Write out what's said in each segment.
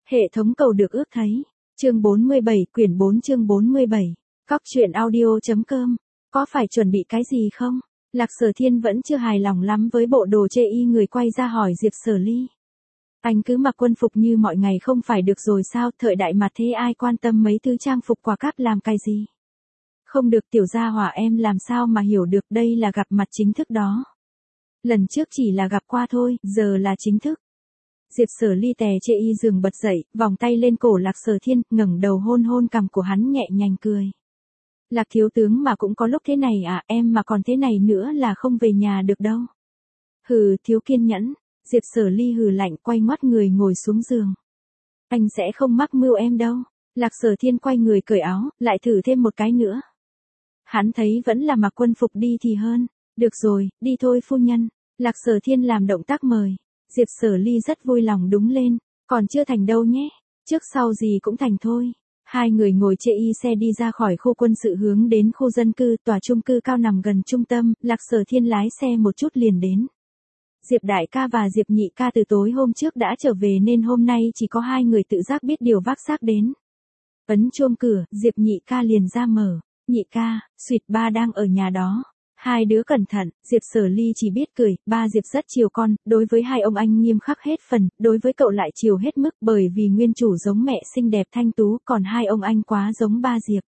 Hệ thống cầu được ước thấy. Chương 47, quyển 4 chương 47. Cóc truyện audio.com. Có phải chuẩn bị cái gì không? Lạc Sở Thiên vẫn chưa hài lòng lắm với bộ đồ chê y, người quay ra hỏi Diệp Sở Ly. Anh cứ mặc quân phục như mọi ngày không phải được rồi sao? Thời đại mà thế ai quan tâm mấy thứ trang phục quà cáp làm cái gì? Không được, tiểu gia hỏa em làm sao mà hiểu được, đây là gặp mặt chính thức đó. Lần trước chỉ là gặp qua thôi, giờ là chính thức. Diệp Sở Ly tè chê y giường bật dậy, vòng tay lên cổ Lạc Sở Thiên, ngẩng đầu hôn hôn cằm của hắn nhẹ nhàng cười. Lạc thiếu tướng mà cũng có lúc thế này à, em mà còn thế này nữa là không về nhà được đâu. Hừ, thiếu kiên nhẫn. Diệp Sở Ly hừ lạnh, quay ngoắt người ngồi xuống giường. Anh sẽ không mắc mưu em đâu. Lạc Sở Thiên quay người cởi áo, lại thử thêm một cái nữa. Hắn thấy vẫn là mặc quân phục đi thì hơn. Được rồi, đi thôi phu nhân. Lạc Sở Thiên làm động tác mời. Diệp Sở Ly rất vui lòng đúng lên. Còn chưa thành đâu nhé. Trước sau gì cũng thành thôi. Hai người ngồi chê y xe đi ra khỏi khu quân sự hướng đến khu dân cư, tòa chung cư cao nằm gần trung tâm. Lạc Sở Thiên lái xe một chút liền đến. Diệp đại ca và Diệp nhị ca từ tối hôm trước đã trở về nên hôm nay chỉ có hai người tự giác biết điều vác xác đến. Ấn chuông cửa, Diệp nhị ca liền ra mở. Nhị ca, suýt ba đang ở nhà đó. Hai đứa cẩn thận. Diệp Sở Ly chỉ biết cười. Ba Diệp rất chiều con, đối với hai ông anh nghiêm khắc hết phần, đối với cậu lại chiều hết mức, bởi vì nguyên chủ giống mẹ xinh đẹp thanh tú, còn hai ông anh quá giống ba Diệp.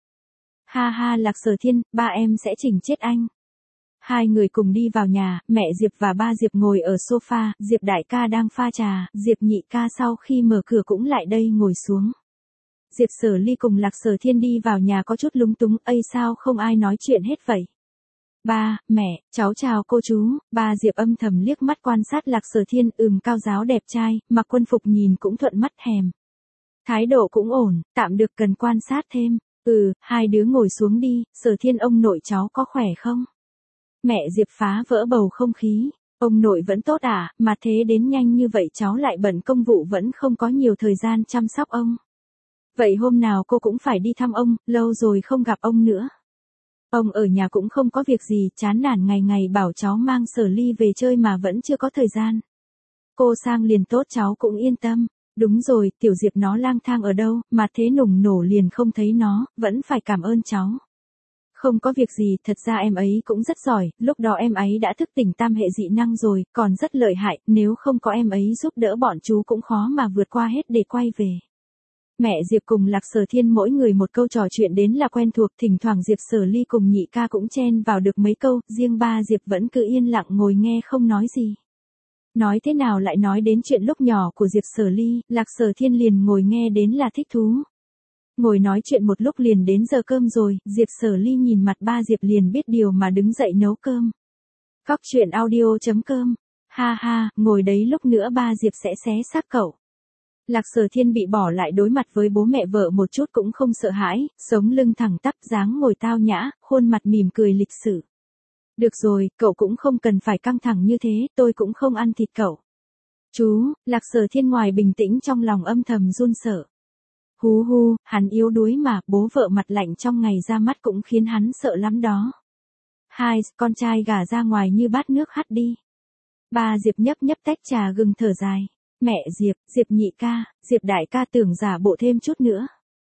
Ha ha, Lạc Sở Thiên, ba em sẽ chỉnh chết anh. Hai người cùng đi vào nhà, mẹ Diệp và ba Diệp ngồi ở sofa, Diệp đại ca đang pha trà, Diệp nhị ca sau khi mở cửa cũng lại đây ngồi xuống. Diệp Sở Ly cùng Lạc Sở Thiên đi vào nhà có chút lúng túng, ây sao không ai nói chuyện hết vậy? Ba, mẹ, cháu chào cô chú. Ba Diệp âm thầm liếc mắt quan sát Lạc Sở Thiên, cao giáo đẹp trai, mặc quân phục nhìn cũng thuận mắt thèm. Thái độ cũng ổn, tạm được, cần quan sát thêm. Hai đứa ngồi xuống đi. Sở Thiên ông nội cháu có khỏe không? Mẹ Diệp phá vỡ bầu không khí. Ông nội vẫn tốt à, mà thế đến nhanh như vậy cháu lại bận công vụ vẫn không có nhiều thời gian chăm sóc ông. Vậy hôm nào cô cũng phải đi thăm ông, lâu rồi không gặp ông nữa. Ông ở nhà cũng không có việc gì, chán nản ngày ngày bảo cháu mang Sở Ly về chơi mà vẫn chưa có thời gian. Cô sang liền tốt, cháu cũng yên tâm. Đúng rồi, tiểu Diệp nó lang thang ở đâu, mà thế nùng nổ liền không thấy nó, vẫn phải cảm ơn cháu. Không có việc gì, thật ra em ấy cũng rất giỏi, lúc đó em ấy đã thức tỉnh tam hệ dị năng rồi, còn rất lợi hại, nếu không có em ấy giúp đỡ bọn chú cũng khó mà vượt qua hết để quay về. Mẹ Diệp cùng Lạc Sở Thiên mỗi người một câu trò chuyện đến là quen thuộc, thỉnh thoảng Diệp Sở Ly cùng nhị ca cũng chen vào được mấy câu, riêng ba Diệp vẫn cứ yên lặng ngồi nghe không nói gì. Nói thế nào lại nói đến chuyện lúc nhỏ của Diệp Sở Ly, Lạc Sở Thiên liền ngồi nghe đến là thích thú. Ngồi nói chuyện một lúc liền đến giờ cơm rồi, Diệp Sở Ly nhìn mặt ba Diệp liền biết điều mà đứng dậy nấu cơm. Cóc truyện audio.com. Ha ha, ngồi đấy lúc nữa ba Diệp sẽ xé xác cậu. Lạc Sở Thiên bị bỏ lại đối mặt với bố mẹ vợ một chút cũng không sợ hãi, sống lưng thẳng tắp, dáng ngồi tao nhã, khuôn mặt mỉm cười lịch sự. Được rồi, cậu cũng không cần phải căng thẳng như thế, tôi cũng không ăn thịt cậu. Chú, Lạc Sở Thiên ngoài bình tĩnh trong lòng âm thầm run sợ. Hú hu, hắn yếu đuối mà, bố vợ mặt lạnh trong ngày ra mắt cũng khiến hắn sợ lắm đó. Hai, con trai gả ra ngoài như bát nước hắt đi. Ba Diệp nhấp nhấp tách trà gừng thở dài. Mẹ Diệp, Diệp nhị ca, Diệp đại ca tưởng giả bộ thêm chút nữa.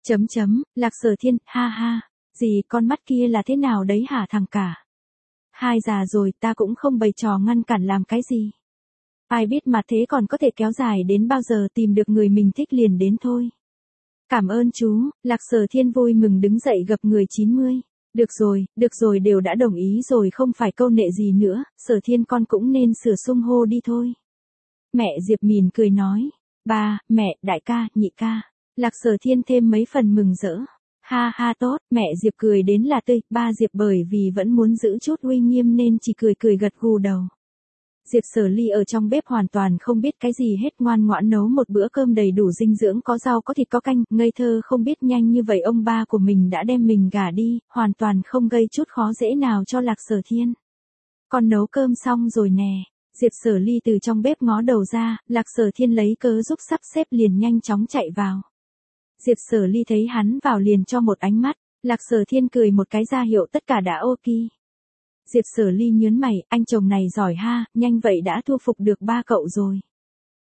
Lạc Sở Thiên, ha ha. Gì, con mắt kia là thế nào đấy hả thằng cả? Hai già rồi, ta cũng không bày trò ngăn cản làm cái gì. Ai biết mà thế còn có thể kéo dài đến bao giờ, tìm được người mình thích liền đến thôi. Cảm ơn chú. Lạc Sở Thiên vui mừng đứng dậy gập người 90. Được rồi, đều đã đồng ý rồi không phải câu nệ gì nữa, Sở Thiên con cũng nên sửa xưng hô đi thôi. Mẹ Diệp mỉm cười nói. Ba, mẹ, đại ca, nhị ca. Lạc Sở Thiên thêm mấy phần mừng rỡ. Ha ha tốt, mẹ Diệp cười đến là tươi, ba Diệp bởi vì vẫn muốn giữ chút uy nghiêm nên chỉ cười gật gù đầu. Diệp Sở Ly ở trong bếp hoàn toàn không biết cái gì hết, ngoan ngoãn nấu một bữa cơm đầy đủ dinh dưỡng, có rau có thịt có canh, ngây thơ không biết nhanh như vậy ông ba của mình đã đem mình gả đi, hoàn toàn không gây chút khó dễ nào cho Lạc Sở Thiên. Con nấu cơm xong rồi nè. Diệp Sở Ly từ trong bếp ngó đầu ra, Lạc Sở Thiên lấy cớ giúp sắp xếp liền nhanh chóng chạy vào. Diệp Sở Ly thấy hắn vào liền cho một ánh mắt, Lạc Sở Thiên cười một cái ra hiệu tất cả đã ok. Diệp Sở Ly nhớn mày, anh chồng này giỏi ha, nhanh vậy đã thu phục được ba cậu rồi.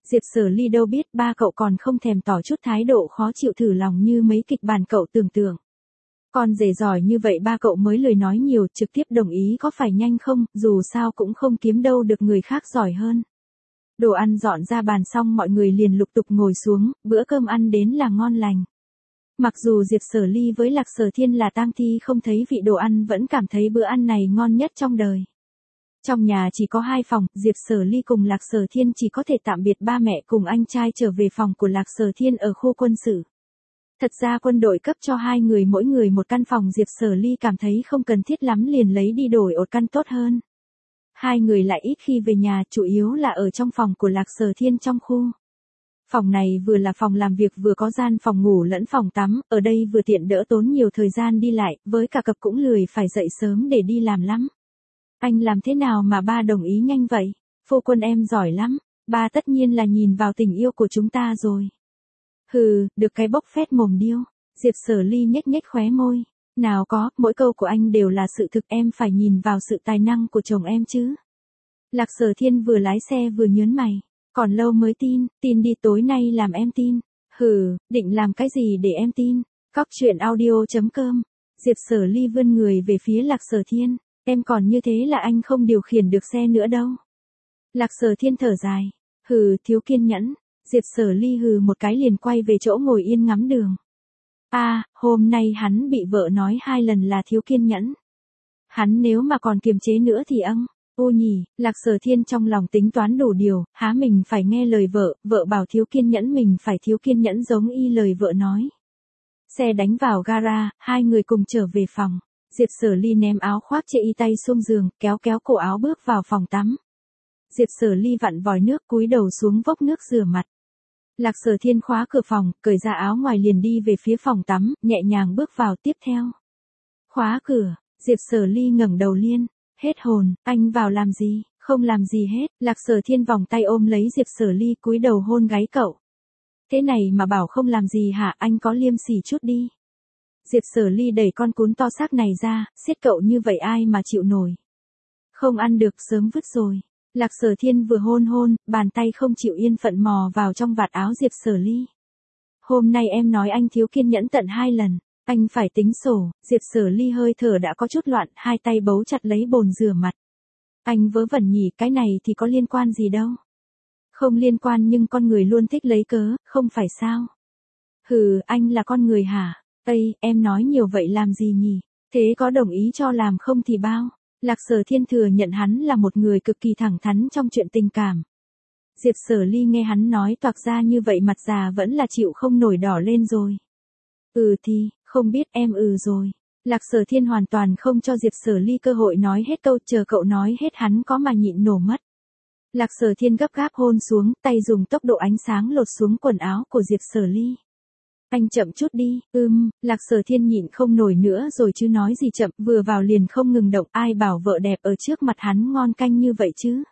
Diệp Sở Ly đâu biết ba cậu còn không thèm tỏ chút thái độ khó chịu thử lòng như mấy kịch bản cậu tưởng tượng. Con rể giỏi như vậy ba cậu mới lời nói nhiều, trực tiếp đồng ý có phải nhanh không, dù sao cũng không kiếm đâu được người khác giỏi hơn. Đồ ăn dọn ra bàn xong mọi người liền lục tục ngồi xuống, bữa cơm ăn đến là ngon lành. Mặc dù Diệp Sở Ly với Lạc Sở Thiên là tang thi không thấy vị đồ ăn vẫn cảm thấy bữa ăn này ngon nhất trong đời. Trong nhà chỉ có 2 phòng, Diệp Sở Ly cùng Lạc Sở Thiên chỉ có thể tạm biệt ba mẹ cùng anh trai trở về phòng của Lạc Sở Thiên ở khu quân sự. Thật ra quân đội cấp cho 2 người mỗi người một căn phòng, Diệp Sở Ly cảm thấy không cần thiết lắm liền lấy đi đổi ột căn tốt hơn. 2 người lại ít khi về nhà, chủ yếu là ở trong phòng của Lạc Sở Thiên trong khu. Phòng này vừa là phòng làm việc vừa có gian phòng ngủ lẫn phòng tắm, ở đây vừa tiện đỡ tốn nhiều thời gian đi lại, với cả cập cũng lười phải dậy sớm để đi làm lắm. Anh làm thế nào mà ba đồng ý nhanh vậy? Phu quân em giỏi lắm, ba tất nhiên là nhìn vào tình yêu của chúng ta rồi. Hừ, được cái bốc phét mồm điêu. Diệp Sở Ly nhếch nhếch khóe môi. Nào có, mỗi câu của anh đều là sự thực, em phải nhìn vào sự tài năng của chồng em chứ. Lạc Sở Thiên vừa lái xe vừa nhớn mày. Còn lâu mới tin đi tối nay làm em tin. Hừ, định làm cái gì để em tin? Cóc truyện audio.com. Diệp Sở Ly vươn người về phía Lạc Sở Thiên. Em còn như thế là anh không điều khiển được xe nữa đâu. Lạc Sở Thiên thở dài. Hừ, thiếu kiên nhẫn. Diệp Sở Ly hừ một cái liền quay về chỗ ngồi yên ngắm đường. Hôm nay hắn bị vợ nói 2 lần là thiếu kiên nhẫn. Hắn nếu mà còn kiềm chế nữa thì ô nhỉ, Lạc Sở Thiên trong lòng tính toán đủ điều, há mình phải nghe lời vợ, vợ bảo thiếu kiên nhẫn mình phải thiếu kiên nhẫn giống y lời vợ nói. Xe đánh vào gara, 2 người cùng trở về phòng. Diệp Sở Ly ném áo khoác chê y tay xuống giường, kéo cổ áo bước vào phòng tắm. Diệp Sở Ly vặn vòi nước cúi đầu xuống vốc nước rửa mặt. Lạc Sở Thiên khóa cửa phòng, cởi ra áo ngoài liền đi về phía phòng tắm, nhẹ nhàng bước vào tiếp theo. Khóa cửa, Diệp Sở Ly ngẩng đầu liên. Hết hồn, anh vào làm gì? Không làm gì hết. Lạc Sở Thiên vòng tay ôm lấy Diệp Sở Ly cúi đầu hôn gáy cậu. Thế này mà bảo không làm gì hả, anh có liêm sỉ chút đi. Diệp Sở Ly đẩy con cún to xác này ra, siết cậu như vậy ai mà chịu nổi. Không ăn được sớm vứt rồi. Lạc Sở Thiên vừa hôn, bàn tay không chịu yên phận mò vào trong vạt áo Diệp Sở Ly. Hôm nay em nói anh thiếu kiên nhẫn tận 2 lần. Anh phải tính sổ. Diệp Sở Ly hơi thở đã có chút loạn, 2 tay bấu chặt lấy bồn rửa mặt. Anh vớ vẩn nhỉ, cái này thì có liên quan gì đâu. Không liên quan nhưng con người luôn thích lấy cớ, không phải sao. Hừ, anh là con người hả? Ây, em nói nhiều vậy làm gì nhỉ? Thế có đồng ý cho làm không thì bao? Lạc Sở Thiên thừa nhận hắn là một người cực kỳ thẳng thắn trong chuyện tình cảm. Diệp Sở Ly nghe hắn nói toạc ra như vậy mặt già vẫn là chịu không nổi đỏ lên rồi. Thì, không biết em rồi. Lạc Sở Thiên hoàn toàn không cho Diệp Sở Ly cơ hội nói hết câu, chờ cậu nói hết hắn có mà nhịn nổ mất. Lạc Sở Thiên gấp gáp hôn xuống, tay dùng tốc độ ánh sáng lột xuống quần áo của Diệp Sở Ly. Anh chậm chút đi, Lạc Sở Thiên nhịn không nổi nữa rồi chứ nói gì chậm, vừa vào liền không ngừng động, ai bảo vợ đẹp ở trước mặt hắn ngon canh như vậy chứ.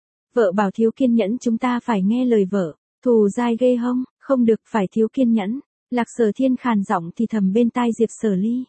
Vợ bảo thiếu kiên nhẫn chúng ta phải nghe lời vợ, thù dai ghê hông, không được phải thiếu kiên nhẫn. Lạc Sở Thiên khàn giọng thì thầm bên tai Diệp Sở Ly.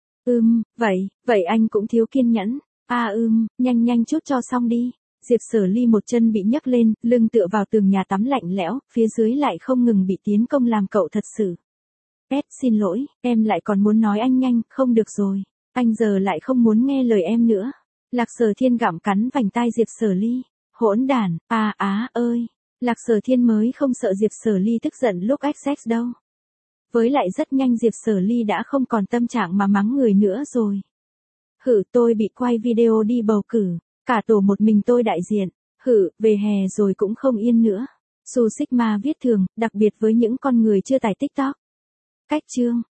Vậy anh cũng thiếu kiên nhẫn. Nhanh chút cho xong đi. Diệp Sở Ly một chân bị nhấc lên, lưng tựa vào tường nhà tắm lạnh lẽo, phía dưới lại không ngừng bị tiến công làm cậu thật sự. Xin lỗi, em lại còn muốn nói anh nhanh, không được rồi. Anh giờ lại không muốn nghe lời em nữa. Lạc Sở Thiên gặm cắn vành tai Diệp Sở Ly. Hỗn đản, ơi. Lạc Sở Thiên mới không sợ Diệp Sở Ly tức giận lúc XX đâu. Với lại rất nhanh Diệp Sở Ly đã không còn tâm trạng mà mắng người nữa rồi. Tôi bị quay video đi bầu cử, cả tổ một mình tôi đại diện. Về hè rồi cũng không yên nữa. Su Sigma viết thường, đặc biệt với những con người chưa tải TikTok. Cách chương